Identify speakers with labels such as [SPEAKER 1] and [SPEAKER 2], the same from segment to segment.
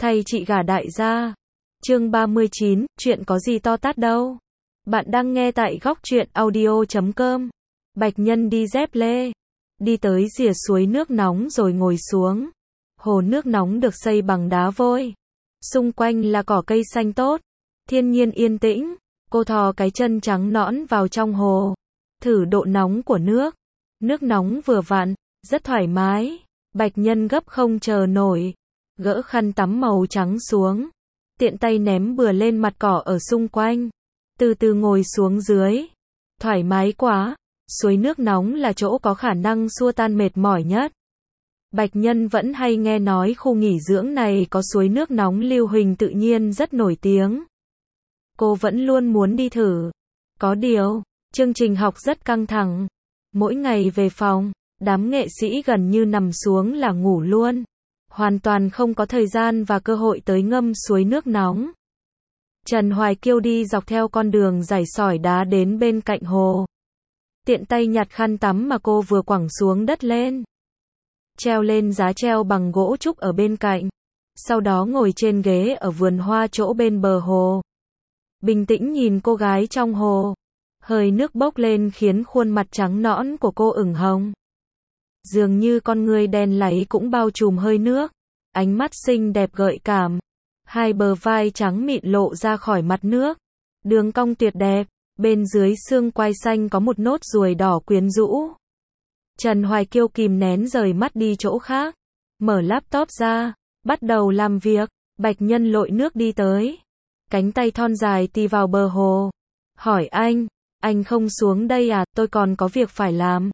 [SPEAKER 1] Thay chị gả đại gia. Chương 39, chuyện có gì to tát đâu. Bạn đang nghe tại góc truyện audio.com. Bạch Nhân đi dép lê. Đi tới rìa suối nước nóng rồi ngồi xuống. Hồ nước nóng được xây bằng đá vôi. Xung quanh là cỏ cây xanh tốt. Thiên nhiên yên tĩnh. Cô thò cái chân trắng nõn vào trong hồ. Thử độ nóng của nước. Nước nóng vừa vặn, rất thoải mái. Bạch Nhân gấp không chờ nổi. Gỡ khăn tắm màu trắng xuống. Tiện tay ném bừa lên mặt cỏ ở xung quanh. Từ từ ngồi xuống dưới. Thoải mái quá. Suối nước nóng là chỗ có khả năng xua tan mệt mỏi nhất. Bạch Nhân vẫn hay nghe nói khu nghỉ dưỡng này có suối nước nóng lưu huỳnh tự nhiên rất nổi tiếng. Cô vẫn luôn muốn đi thử. Có điều, chương trình học rất căng thẳng. Mỗi ngày về phòng, đám nghệ sĩ gần như nằm xuống là ngủ luôn. Hoàn toàn không có thời gian và cơ hội tới ngâm suối nước nóng. Trần Hoài Kiêu đi dọc theo con đường rải sỏi đá đến bên cạnh hồ. Tiện tay nhặt khăn tắm mà cô vừa quẳng xuống đất lên. Treo lên giá treo bằng gỗ trúc ở bên cạnh. Sau đó ngồi trên ghế ở vườn hoa chỗ bên bờ hồ. Bình tĩnh nhìn cô gái trong hồ. Hơi nước bốc lên khiến khuôn mặt trắng nõn của cô ửng hồng. Dường như con người đen láy cũng bao trùm hơi nước. Ánh mắt xinh đẹp gợi cảm. Hai bờ vai trắng mịn lộ ra khỏi mặt nước. Đường cong tuyệt đẹp. Bên dưới xương quai xanh có một nốt ruồi đỏ quyến rũ. Trần Hoài Kiêu kìm nén rời mắt đi chỗ khác. Mở laptop ra. Bắt đầu làm việc. Bạch Nhân lội nước đi tới. Cánh tay thon dài tì vào bờ hồ. Hỏi anh không xuống đây à, tôi còn có việc phải làm.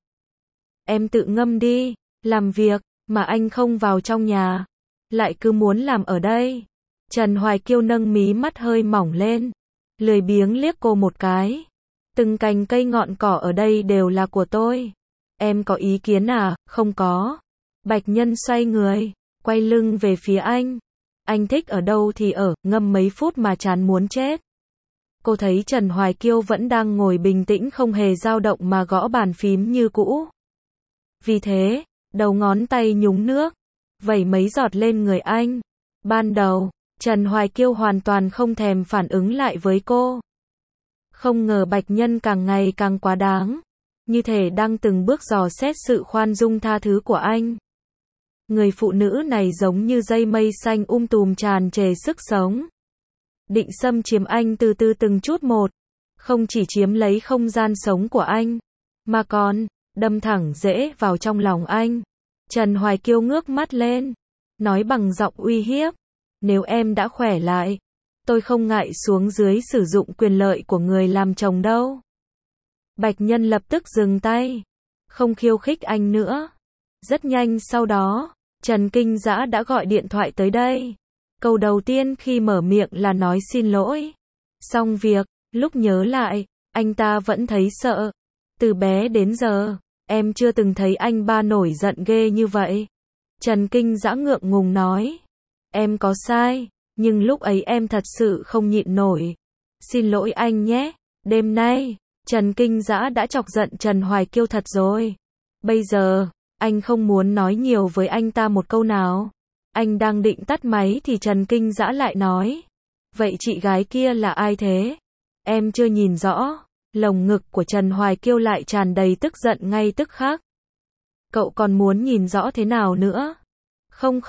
[SPEAKER 1] Em tự ngâm đi, làm việc, mà anh không vào trong nhà. Lại cứ muốn làm ở đây. Trần Hoài Kiêu nâng mí mắt hơi mỏng lên. Lười biếng liếc cô một cái. Từng cành cây ngọn cỏ ở đây đều là của tôi. Em có ý kiến à? Không có. Bạch Nhân xoay người, quay lưng về phía anh. Anh thích ở đâu thì ở, ngâm mấy phút mà chán muốn chết. Cô thấy Trần Hoài Kiêu vẫn đang ngồi bình tĩnh không hề dao động mà gõ bàn phím như cũ. Vì thế, đầu ngón tay nhúng nước, vẩy mấy giọt lên người anh. Ban đầu, Trần Hoài Kiêu hoàn toàn không thèm phản ứng lại với cô. Không ngờ Bạch Nhân càng ngày càng quá đáng. Như thể đang từng bước dò xét sự khoan dung tha thứ của anh. Người phụ nữ này giống như dây mây xanh tùm tràn trề sức sống. Định xâm chiếm anh từ từ từng chút một. Không chỉ chiếm lấy không gian sống của anh, mà còn đâm thẳng rễ vào trong lòng anh. Trần Hoài Kiêu ngước mắt lên, nói bằng giọng uy hiếp. Nếu em đã khỏe lại, tôi không ngại xuống dưới sử dụng quyền lợi của người làm chồng đâu. Bạch Nhân lập tức dừng tay, không khiêu khích anh nữa. Rất nhanh sau đó, Trần Kinh Dã đã gọi điện thoại tới đây. Câu đầu tiên khi mở miệng là nói xin lỗi. Xong việc, lúc nhớ lại, anh ta vẫn thấy sợ. Từ bé đến giờ, em chưa từng thấy anh ba nổi giận ghê như vậy. Trần Kinh Dã ngượng ngùng nói. Em có sai, nhưng lúc ấy em thật sự không nhịn nổi. Xin lỗi anh nhé. Đêm nay, Trần Kinh Dã đã chọc giận Trần Hoài Kiêu thật rồi. Bây giờ, anh không muốn nói nhiều với anh ta một câu nào. Anh đang định tắt máy thì Trần Kinh Dã lại nói. Vậy chị gái kia là ai thế? Em chưa nhìn rõ. Lồng ngực của Trần Hoài Kiêu lại tràn đầy tức giận ngay tức khắc. Cậu còn muốn nhìn rõ thế nào nữa? Không,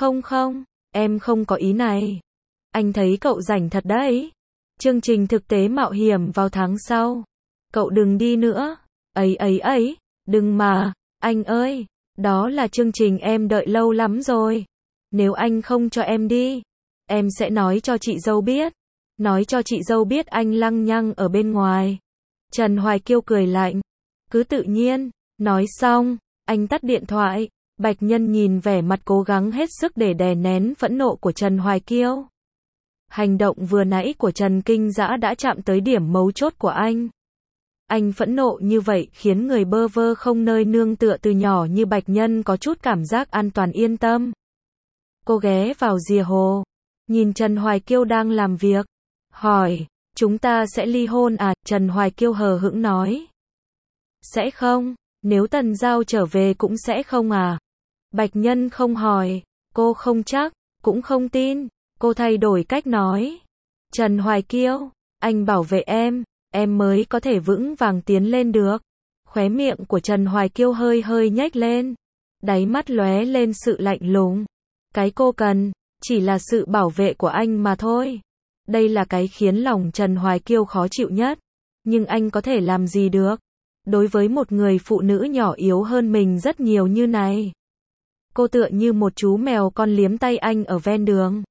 [SPEAKER 1] em không có ý này. Anh thấy cậu rảnh thật đấy. Chương trình thực tế mạo hiểm vào tháng sau. Cậu đừng đi nữa. Ấy, đừng mà, anh ơi. Đó là chương trình em đợi lâu lắm rồi. Nếu anh không cho em đi, em sẽ nói cho chị dâu biết. Nói cho chị dâu biết anh lăng nhăng ở bên ngoài. Trần Hoài Kiêu cười lạnh. Cứ tự nhiên. Nói xong, anh tắt điện thoại. Bạch Nhân nhìn vẻ mặt cố gắng hết sức để đè nén phẫn nộ của Trần Hoài Kiêu. Hành động vừa nãy của Trần Kinh Dã đã chạm tới điểm mấu chốt của anh. Anh phẫn nộ như vậy khiến người bơ vơ không nơi nương tựa từ nhỏ như Bạch Nhân có chút cảm giác an toàn yên tâm. Cô ghé vào rìa hồ, nhìn Trần Hoài Kiêu đang làm việc, hỏi, chúng ta sẽ ly hôn à? Trần Hoài Kiêu hờ hững nói. Sẽ không, nếu Tần Giao trở về cũng sẽ không à? Bạch Nhân không hỏi, cô không chắc, cũng không tin. Cô thay đổi cách nói. Trần Hoài Kiêu, anh bảo vệ em mới có thể vững vàng tiến lên được. Khóe miệng của Trần Hoài Kiêu hơi hơi nhếch lên. Đáy mắt lóe lên sự lạnh lùng. Cái cô cần, chỉ là sự bảo vệ của anh mà thôi. Đây là cái khiến lòng Trần Hoài Kiêu khó chịu nhất. Nhưng anh có thể làm gì được? Đối với một người phụ nữ nhỏ yếu hơn mình rất nhiều như này. Cô tựa như một chú mèo con liếm tay anh ở ven đường.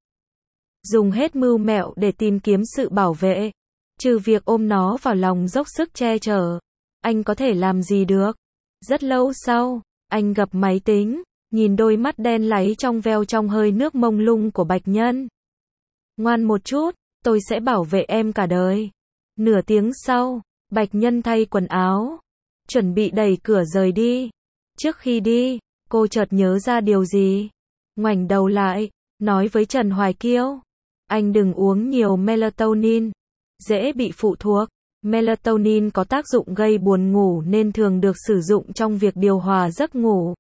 [SPEAKER 1] Dùng hết mưu mẹo để tìm kiếm sự bảo vệ. Trừ việc ôm nó vào lòng dốc sức che chở. Anh có thể làm gì được? Rất lâu sau, anh gập máy tính, nhìn đôi mắt đen láy trong veo trong hơi nước mông lung của Bạch Nhân. Ngoan một chút, tôi sẽ bảo vệ em cả đời. Nửa tiếng sau, Bạch Nhân thay quần áo, chuẩn bị đẩy cửa rời đi. Trước khi đi, cô chợt nhớ ra điều gì. Ngoảnh đầu lại, nói với Trần Hoài Kiêu. Anh đừng uống nhiều melatonin, dễ bị phụ thuộc. Melatonin có tác dụng gây buồn ngủ nên thường được sử dụng trong việc điều hòa giấc ngủ.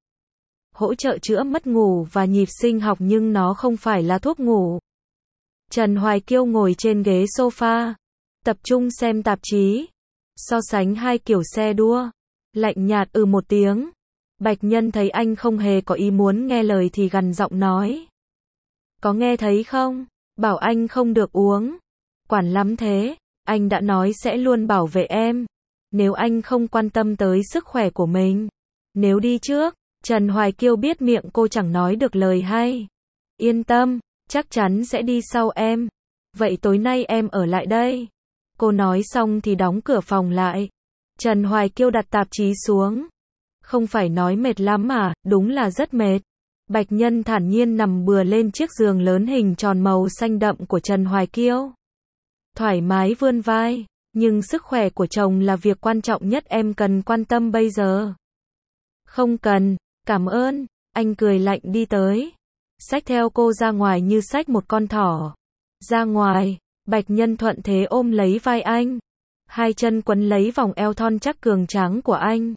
[SPEAKER 1] Hỗ trợ chữa mất ngủ và nhịp sinh học nhưng nó không phải là thuốc ngủ. Trần Hoài Kiêu ngồi trên ghế sofa, tập trung xem tạp chí, so sánh hai kiểu xe đua, lạnh nhạt một tiếng. Bạch Nhân thấy anh không hề có ý muốn nghe lời thì gằn giọng nói. Có nghe thấy không? Bảo anh không được uống. Quản lắm thế, anh đã nói sẽ luôn bảo vệ em. Nếu anh không quan tâm tới sức khỏe của mình. Nếu đi trước, Trần Hoài Kiêu biết miệng cô chẳng nói được lời hay. Yên tâm, chắc chắn sẽ đi sau em. Vậy tối nay em ở lại đây. Cô nói xong thì đóng cửa phòng lại. Trần Hoài Kiêu đặt tạp chí xuống. Không phải nói mệt lắm à, đúng là rất mệt. Bạch Nhân thản nhiên nằm bừa lên chiếc giường lớn hình tròn màu xanh đậm của Trần Hoài Kiêu. Thoải mái vươn vai, nhưng sức khỏe của chồng là việc quan trọng nhất em cần quan tâm bây giờ. Không cần, cảm ơn, anh cười lạnh đi tới. Xách theo cô ra ngoài như xách một con thỏ. Ra ngoài, Bạch Nhân thuận thế ôm lấy vai anh. Hai chân quấn lấy vòng eo thon chắc cường tráng của anh.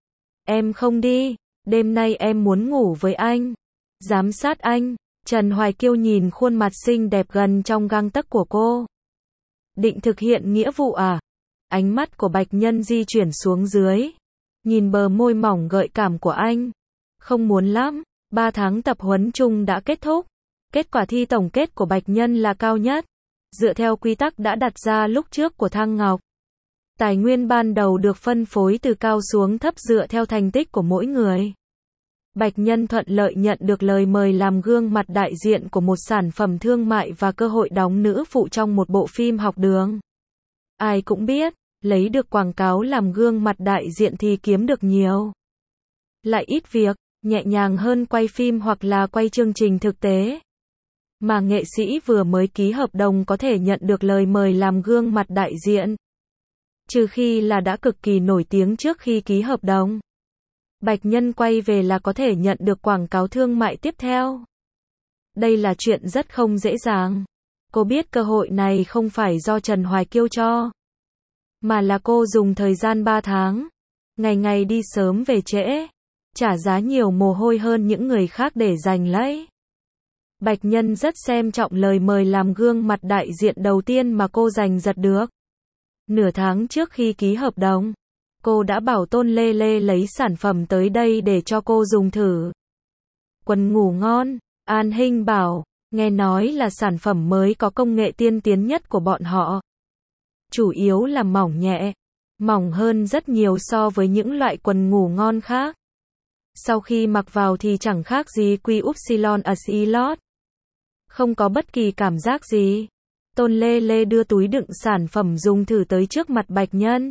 [SPEAKER 1] Em không đi, đêm nay em muốn ngủ với anh. Giám sát anh, Trần Hoài Kiêu nhìn khuôn mặt xinh đẹp gần trong gang tấc của cô. Định thực hiện nghĩa vụ à? Ánh mắt của Bạch Nhân di chuyển xuống dưới. Nhìn bờ môi mỏng gợi cảm của anh. Không muốn lắm, 3 tháng tập huấn chung đã kết thúc. Kết quả thi tổng kết của Bạch Nhân là cao nhất. Dựa theo quy tắc đã đặt ra lúc trước của Thăng Ngọc. Tài nguyên ban đầu được phân phối từ cao xuống thấp dựa theo thành tích của mỗi người. Bạch Nhân thuận lợi nhận được lời mời làm gương mặt đại diện của một sản phẩm thương mại và cơ hội đóng nữ phụ trong một bộ phim học đường. Ai cũng biết, lấy được quảng cáo làm gương mặt đại diện thì kiếm được nhiều. Lại ít việc, nhẹ nhàng hơn quay phim hoặc là quay chương trình thực tế. Mà nghệ sĩ vừa mới ký hợp đồng có thể nhận được lời mời làm gương mặt đại diện. Trừ khi là đã cực kỳ nổi tiếng trước khi ký hợp đồng. Bạch Nhân quay về là có thể nhận được quảng cáo thương mại tiếp theo. Đây là chuyện rất không dễ dàng. Cô biết cơ hội này không phải do Trần Hoài Kiêu cho. Mà là cô dùng thời gian 3 tháng. Ngày ngày đi sớm về trễ. Trả giá nhiều mồ hôi hơn những người khác để giành lấy. Bạch Nhân rất xem trọng lời mời làm gương mặt đại diện đầu tiên mà cô giành giật được. Nửa tháng trước khi ký hợp đồng, cô đã bảo Tôn Lê Lê lấy sản phẩm tới đây để cho cô dùng thử. Quần ngủ ngon, An Hinh bảo, nghe nói là sản phẩm mới có công nghệ tiên tiến nhất của bọn họ. Chủ yếu là mỏng nhẹ, mỏng hơn rất nhiều so với những loại quần ngủ ngon khác. Sau khi mặc vào thì chẳng khác gì quy upsilon Asilot. Không có bất kỳ cảm giác gì. Tôn Lê Lê đưa túi đựng sản phẩm dùng thử tới trước mặt Bạch Nhân.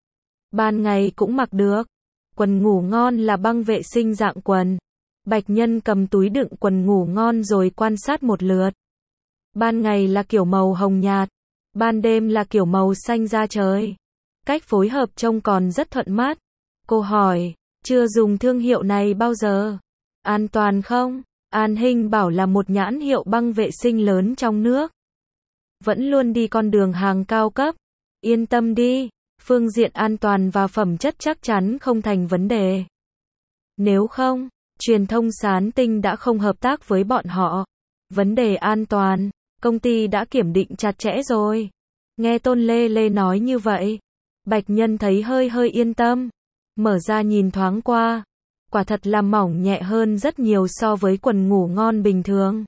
[SPEAKER 1] Ban ngày cũng mặc được. Quần ngủ ngon là băng vệ sinh dạng quần. Bạch Nhân cầm túi đựng quần ngủ ngon rồi quan sát một lượt. Ban ngày là kiểu màu hồng nhạt. Ban đêm là kiểu màu xanh da trời. Cách phối hợp trông còn rất thuận mắt. Cô hỏi, chưa dùng thương hiệu này bao giờ? An toàn không? An Hinh bảo là một nhãn hiệu băng vệ sinh lớn trong nước. Vẫn luôn đi con đường hàng cao cấp. Yên tâm đi, phương diện an toàn và phẩm chất chắc chắn không thành vấn đề. Nếu không, truyền thông Sán Tinh đã không hợp tác với bọn họ. Vấn đề an toàn, Công ty đã kiểm định chặt chẽ rồi. Nghe Tôn Lê Lê nói như vậy, Bạch Nhân thấy hơi yên tâm. Mở ra nhìn thoáng qua. Quả thật là mỏng nhẹ hơn rất nhiều so với quần ngủ ngon bình thường.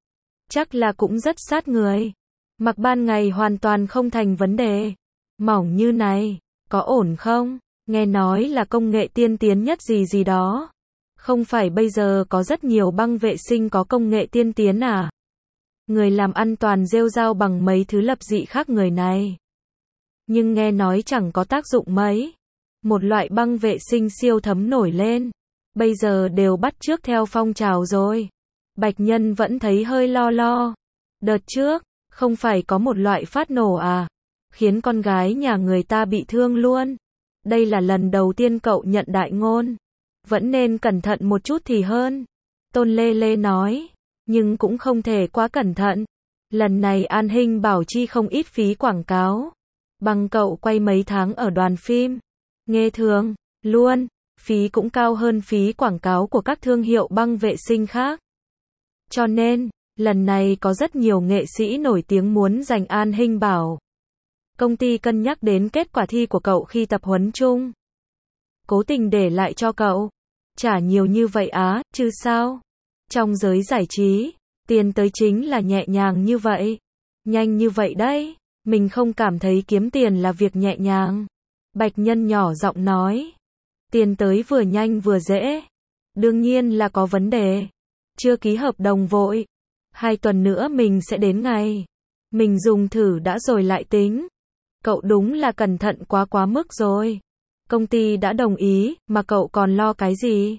[SPEAKER 1] Chắc là cũng rất sát người. Mặc ban ngày hoàn toàn không thành vấn đề. Mỏng như này, có ổn không? Nghe nói là công nghệ tiên tiến nhất gì đó. Không phải bây giờ có rất nhiều băng vệ sinh có công nghệ tiên tiến à? Người làm ăn toàn rêu rao bằng mấy thứ lập dị khác người này. Nhưng nghe nói chẳng có tác dụng mấy. Một loại băng vệ sinh siêu thấm nổi lên. Bây giờ đều bắt chước theo phong trào rồi. Bạch Nhân vẫn thấy hơi lo. Đợt trước, không phải có một loại phát nổ à? Khiến con gái nhà người ta bị thương luôn. Đây là lần đầu tiên cậu nhận đại ngôn. Vẫn nên cẩn thận một chút thì hơn. Tôn Lê Lê nói. Nhưng cũng không thể quá cẩn thận. Lần này An Hinh bảo chi không ít phí quảng cáo. Bằng cậu quay mấy tháng ở đoàn phim. Nghe thường, luôn. Phí cũng cao hơn phí quảng cáo của các thương hiệu băng vệ sinh khác. Cho nên, lần này có rất nhiều nghệ sĩ nổi tiếng muốn giành An Hinh bảo. Công ty cân nhắc đến kết quả thi của cậu khi tập huấn chung. Cố tình để lại cho cậu. Trả nhiều như vậy á, chứ sao? Trong giới giải trí, tiền tới chính là nhẹ nhàng như vậy. Nhanh như vậy đấy. Mình không cảm thấy kiếm tiền là việc nhẹ nhàng. Bạch Nhân nhỏ giọng nói. Tiền tới vừa nhanh vừa dễ. Đương nhiên là có vấn đề. Chưa ký hợp đồng vội. 2 tuần nữa mình sẽ đến ngày. Mình dùng thử đã rồi lại tính. Cậu đúng là cẩn thận quá mức rồi. Công ty đã đồng ý, mà cậu còn lo cái gì?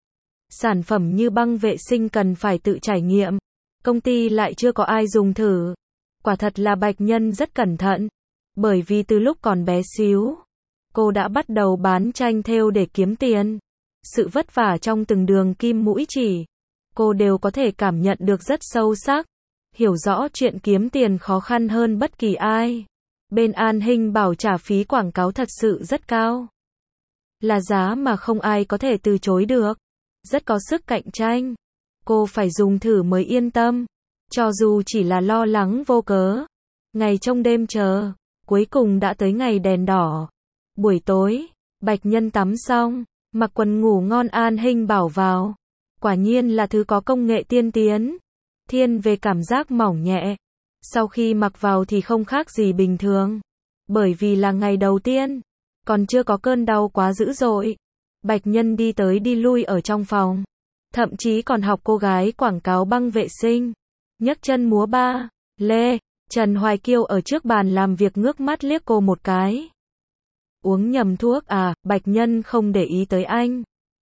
[SPEAKER 1] Sản phẩm như băng vệ sinh cần phải tự trải nghiệm. Công ty lại chưa có ai dùng thử. Quả thật là Bạch Nhân rất cẩn thận. Bởi vì từ lúc còn bé xíu, cô đã bắt đầu bán tranh thêu để kiếm tiền. Sự vất vả trong từng đường kim mũi chỉ, cô đều có thể cảm nhận được rất sâu sắc. Hiểu rõ chuyện kiếm tiền khó khăn hơn bất kỳ ai. Bên An Hinh bảo trả phí quảng cáo thật sự rất cao. Là giá mà không ai có thể từ chối được. Rất có sức cạnh tranh. Cô phải dùng thử mới yên tâm. Cho dù chỉ là lo lắng vô cớ. Ngày trong đêm chờ, cuối cùng đã tới ngày đèn đỏ. Buổi tối, Bạch Nhân tắm xong, mặc quần ngủ ngon An Hinh bảo vào. Quả nhiên là thứ có công nghệ tiên tiến. Thiên về cảm giác mỏng nhẹ. Sau khi mặc vào thì không khác gì bình thường. Bởi vì là ngày đầu tiên, còn chưa có cơn đau quá dữ dội. Bạch Nhân đi tới đi lui ở trong phòng. Thậm chí còn học cô gái quảng cáo băng vệ sinh. Nhấc chân múa ba lê. Trần Hoài Kiêu ở trước bàn làm việc ngước mắt liếc cô một cái. Uống nhầm thuốc à? Bạch Nhân không để ý tới anh.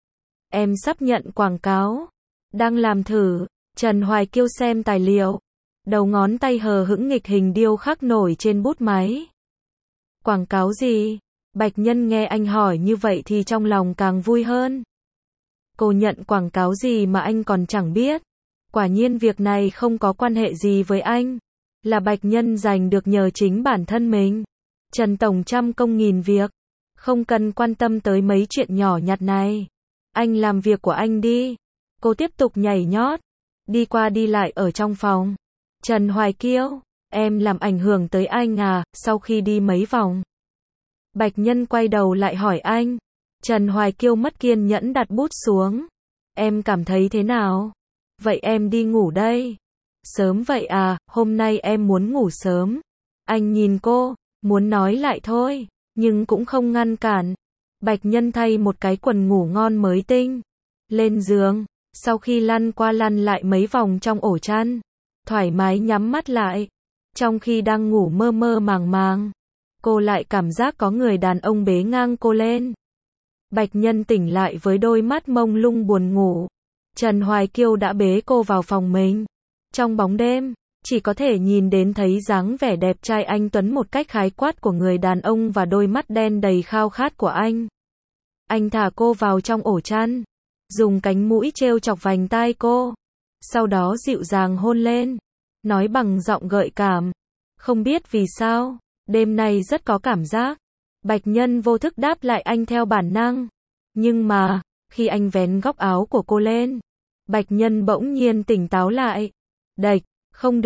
[SPEAKER 1] Em sắp nhận quảng cáo. Đang làm thử. Trần Hoài Kiêu xem tài liệu. Đầu ngón tay hờ hững nghịch hình điêu khắc nổi trên bút máy. Quảng cáo gì? Bạch Nhân nghe anh hỏi như vậy thì trong lòng càng vui hơn. Cô nhận quảng cáo gì mà anh còn chẳng biết. Quả nhiên việc này không có quan hệ gì với anh. Là Bạch Nhân giành được nhờ chính bản thân mình. Trần Tổng trăm công nghìn việc. Không cần quan tâm tới mấy chuyện nhỏ nhặt này. Anh làm việc của anh đi. Cô tiếp tục nhảy nhót. Đi qua đi lại ở trong phòng. Trần Hoài Kiêu, em làm ảnh hưởng tới anh à? Sau khi đi mấy vòng, Bạch Nhân quay đầu lại hỏi anh. Trần Hoài Kiêu mất kiên nhẫn đặt bút xuống. Em cảm thấy thế nào? Vậy em đi ngủ đây. Sớm vậy à? Hôm nay em muốn ngủ sớm. Anh nhìn cô, muốn nói lại thôi, nhưng cũng không ngăn cản. Bạch Nhân thay một cái quần ngủ ngon mới tinh. Lên giường, sau khi lăn qua lăn lại mấy vòng trong ổ chăn, thoải mái nhắm mắt lại. Trong khi đang ngủ mơ mơ màng màng, cô lại cảm giác có người đàn ông bế ngang cô lên. Bạch Nhân tỉnh lại với đôi mắt mông lung buồn ngủ. Trần Hoài Kiêu đã bế cô vào phòng mình. Trong bóng đêm, chỉ có thể nhìn đến thấy dáng vẻ đẹp trai anh tuấn một cách khái quát của người đàn ông và đôi mắt đen đầy khao khát của anh. Anh thả cô vào trong ổ chăn, dùng cánh mũi trêu chọc vành tai cô, sau đó dịu dàng hôn lên, nói bằng giọng gợi cảm. Không biết vì sao, đêm nay rất có cảm giác. Bạch Nhân vô thức đáp lại anh theo bản năng. Nhưng mà, khi anh vén góc áo của cô lên, Bạch Nhân bỗng nhiên tỉnh táo lại. Đệch, không được,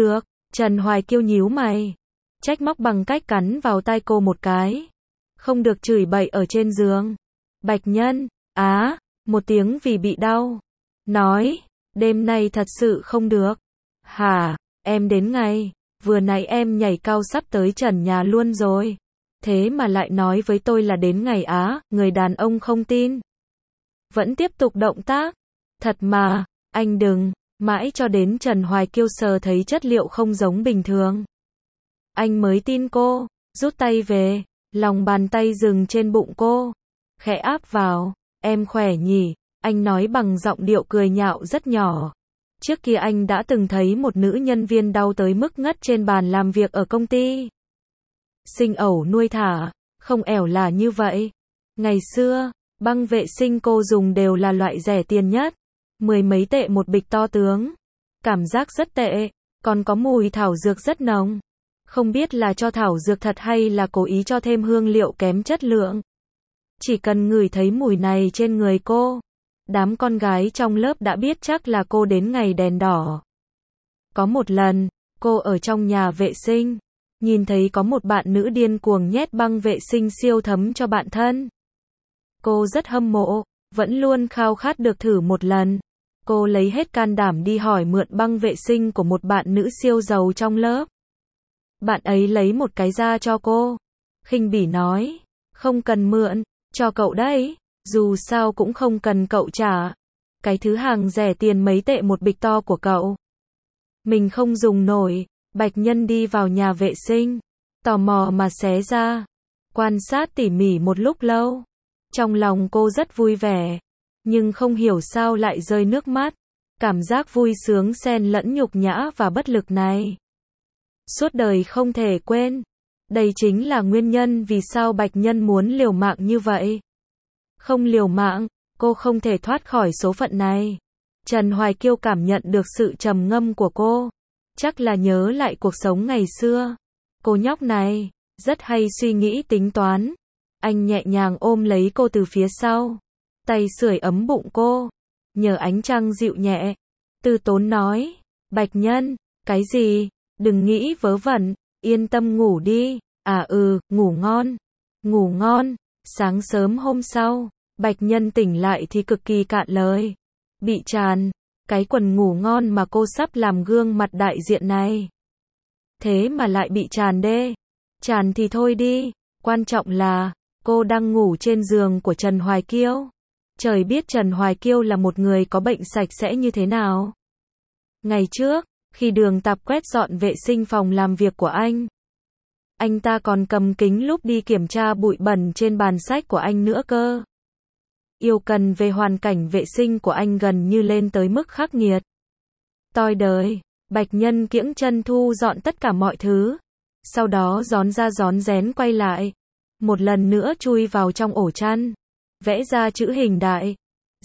[SPEAKER 1] Trần Hoài Kiêu nhíu mày, trách móc bằng cách cắn vào tai cô một cái. Không được chửi bậy ở trên giường. Bạch Nhân, một tiếng vì bị đau. Nói, đêm nay thật sự không được. Hả, em đến ngay, vừa nãy em nhảy cao sắp tới trần nhà luôn rồi. Thế mà lại nói với tôi là đến ngày người đàn ông không tin. Vẫn tiếp tục động tác. Thật mà, anh đừng, mãi cho đến Trần Hoài Kiêu sờ thấy chất liệu không giống bình thường. Anh mới tin cô, rút tay về, lòng bàn tay dừng trên bụng cô. Khẽ áp vào, em khỏe nhỉ, anh nói bằng giọng điệu cười nhạo rất nhỏ. Trước kia anh đã từng thấy một nữ nhân viên đau tới mức ngất trên bàn làm việc ở công ty. Sinh ẩu nuôi thả, không ẻo là như vậy. Ngày xưa, băng vệ sinh cô dùng đều là loại rẻ tiền nhất. 10 mấy tệ một bịch to tướng. Cảm giác rất tệ, còn có mùi thảo dược rất nồng. Không biết là cho thảo dược thật hay là cố ý cho thêm hương liệu kém chất lượng. Chỉ cần ngửi thấy mùi này trên người cô, đám con gái trong lớp đã biết chắc là cô đến ngày đèn đỏ. Có một lần, cô ở trong nhà vệ sinh, nhìn thấy có một bạn nữ điên cuồng nhét băng vệ sinh siêu thấm cho bạn thân. Cô rất hâm mộ, vẫn luôn khao khát được thử một lần. Cô lấy hết can đảm đi hỏi mượn băng vệ sinh của một bạn nữ siêu giàu trong lớp. Bạn ấy lấy một cái ra cho cô. Khinh bỉ nói, không cần mượn, cho cậu đấy, dù sao cũng không cần cậu trả. Cái thứ hàng rẻ tiền mấy tệ một bịch to của cậu. Mình không dùng nổi. Bạch Nhân đi vào nhà vệ sinh, tò mò mà xé ra, quan sát tỉ mỉ một lúc lâu. Trong lòng cô rất vui vẻ, nhưng không hiểu sao lại rơi nước mắt. Cảm giác vui sướng xen lẫn nhục nhã và bất lực này, suốt đời không thể quên. Đây chính là nguyên nhân vì sao Bạch Nhân muốn liều mạng như vậy. Không liều mạng, cô không thể thoát khỏi số phận này. Trần Hoài Kiêu cảm nhận được sự trầm ngâm của cô. Chắc là nhớ lại cuộc sống ngày xưa. Cô nhóc này, rất hay suy nghĩ tính toán. Anh nhẹ nhàng ôm lấy cô từ phía sau. Tay sưởi ấm bụng cô. Nhờ ánh trăng dịu nhẹ. Từ tốn nói. Bạch Nhân, cái gì? Đừng nghĩ vớ vẩn. Yên tâm ngủ đi. Ngủ ngon. Ngủ ngon. Sáng sớm hôm sau, Bạch Nhân tỉnh lại thì cực kỳ cạn lời. Bị tràn. Cái quần ngủ ngon mà cô sắp làm gương mặt đại diện này. Thế mà lại bị tràn đê. Tràn thì thôi đi. Quan trọng là, cô đang ngủ trên giường của Trần Hoài Kiêu. Trời biết Trần Hoài Kiêu là một người có bệnh sạch sẽ như thế nào. Ngày trước, khi Đường Tạp quét dọn vệ sinh phòng làm việc của anh ta còn cầm kính lúp đi kiểm tra bụi bẩn trên bàn sách của anh nữa cơ. Yêu cần về hoàn cảnh vệ sinh của anh gần như lên tới mức khắc nghiệt. Toi đời, Bạch Nhân kiễng chân thu dọn tất cả mọi thứ. Sau đó rón ra rón rén quay lại. Một lần nữa chui vào trong ổ chăn. Vẽ ra chữ hình đại.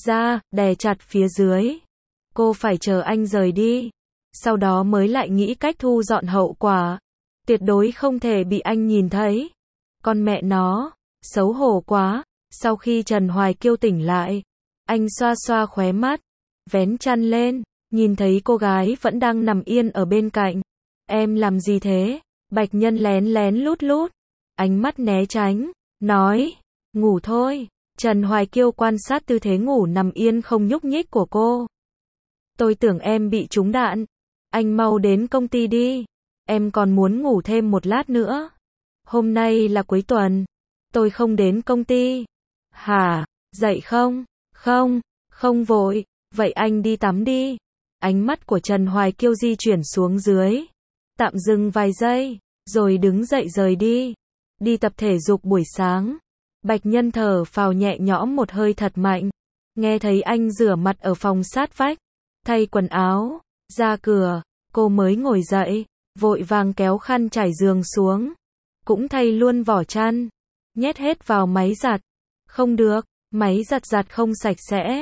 [SPEAKER 1] Đè chặt phía dưới. Cô phải chờ anh rời đi. Sau đó mới lại nghĩ cách thu dọn hậu quả. Tuyệt đối không thể bị anh nhìn thấy. Con mẹ nó, xấu hổ quá. Sau khi Trần Hoài Kiêu tỉnh lại, anh xoa xoa khóe mắt, vén chăn lên, nhìn thấy cô gái vẫn đang nằm yên ở bên cạnh. Em làm gì thế? Bạch Nhân lén lén lút lút, ánh mắt né tránh, nói, ngủ thôi. Trần Hoài Kiêu quan sát tư thế ngủ nằm yên không nhúc nhích của cô. Tôi tưởng em bị trúng đạn. Anh mau đến công ty đi. Em còn muốn ngủ thêm một lát nữa. Hôm nay là cuối tuần. Tôi không đến công ty. Hả? Dậy không? Không vội. Vậy anh đi tắm đi. Ánh mắt của Trần Hoài Kiêu di chuyển xuống dưới. Tạm dừng vài giây. Rồi đứng dậy rời đi. Đi tập thể dục buổi sáng. Bạch Nhân thở phào nhẹ nhõm một hơi thật mạnh. Nghe thấy anh rửa mặt ở phòng sát vách. Thay quần áo. Ra cửa. Cô mới ngồi dậy. Vội vàng kéo khăn trải giường xuống. Cũng thay luôn vỏ chăn. Nhét hết vào máy giặt. Không được, máy giặt giặt không sạch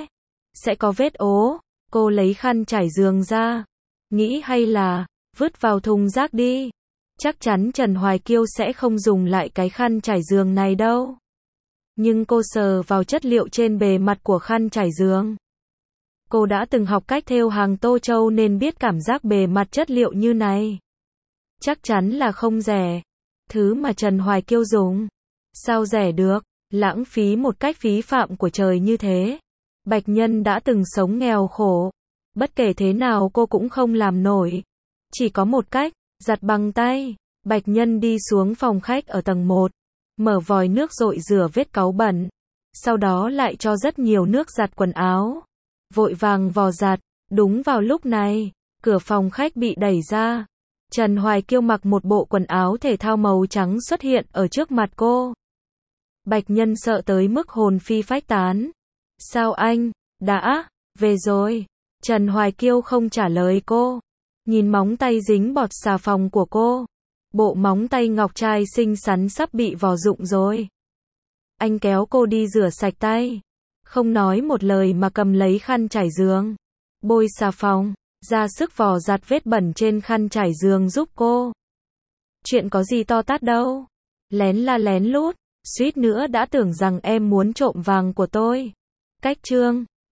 [SPEAKER 1] sẽ có vết ố. Cô lấy khăn trải giường ra. Nghĩ hay là, vứt vào thùng rác đi. Chắc chắn Trần Hoài Kiêu sẽ không dùng lại cái khăn trải giường này đâu. Nhưng cô sờ vào chất liệu trên bề mặt của khăn trải giường. Cô đã từng học cách thêu hàng Tô Châu nên biết cảm giác bề mặt chất liệu như này. Chắc chắn là không rẻ. Thứ mà Trần Hoài Kiêu dùng. Sao rẻ được? Lãng phí một cách phí phạm của trời như thế. Bạch Nhân đã từng sống nghèo khổ. Bất kể thế nào cô cũng không làm nổi. Chỉ có một cách, giặt bằng tay. Bạch Nhân đi xuống phòng khách ở tầng 1. Mở vòi nước rội rửa vết cáu bẩn. Sau đó lại cho rất nhiều nước giặt quần áo. Vội vàng vò giặt. Đúng vào lúc này, cửa phòng khách bị đẩy ra. Trần Hoài Kiêu mặc một bộ quần áo thể thao màu trắng xuất hiện ở trước mặt cô. Bạch Nhân sợ tới mức hồn phi phách tán. Sao anh, đã, về rồi? Trần Hoài Kiêu không trả lời cô. Nhìn móng tay dính bọt xà phòng của cô. Bộ móng tay ngọc trai xinh xắn sắp bị vò rụng rồi. Anh kéo cô đi rửa sạch tay. Không nói một lời mà cầm lấy khăn trải giường. Bôi xà phòng, ra sức vò giặt vết bẩn trên khăn trải giường giúp cô. Chuyện có gì to tát đâu. Lén la lén lút, suýt nữa đã tưởng rằng em muốn trộm vàng của tôi. Cách chương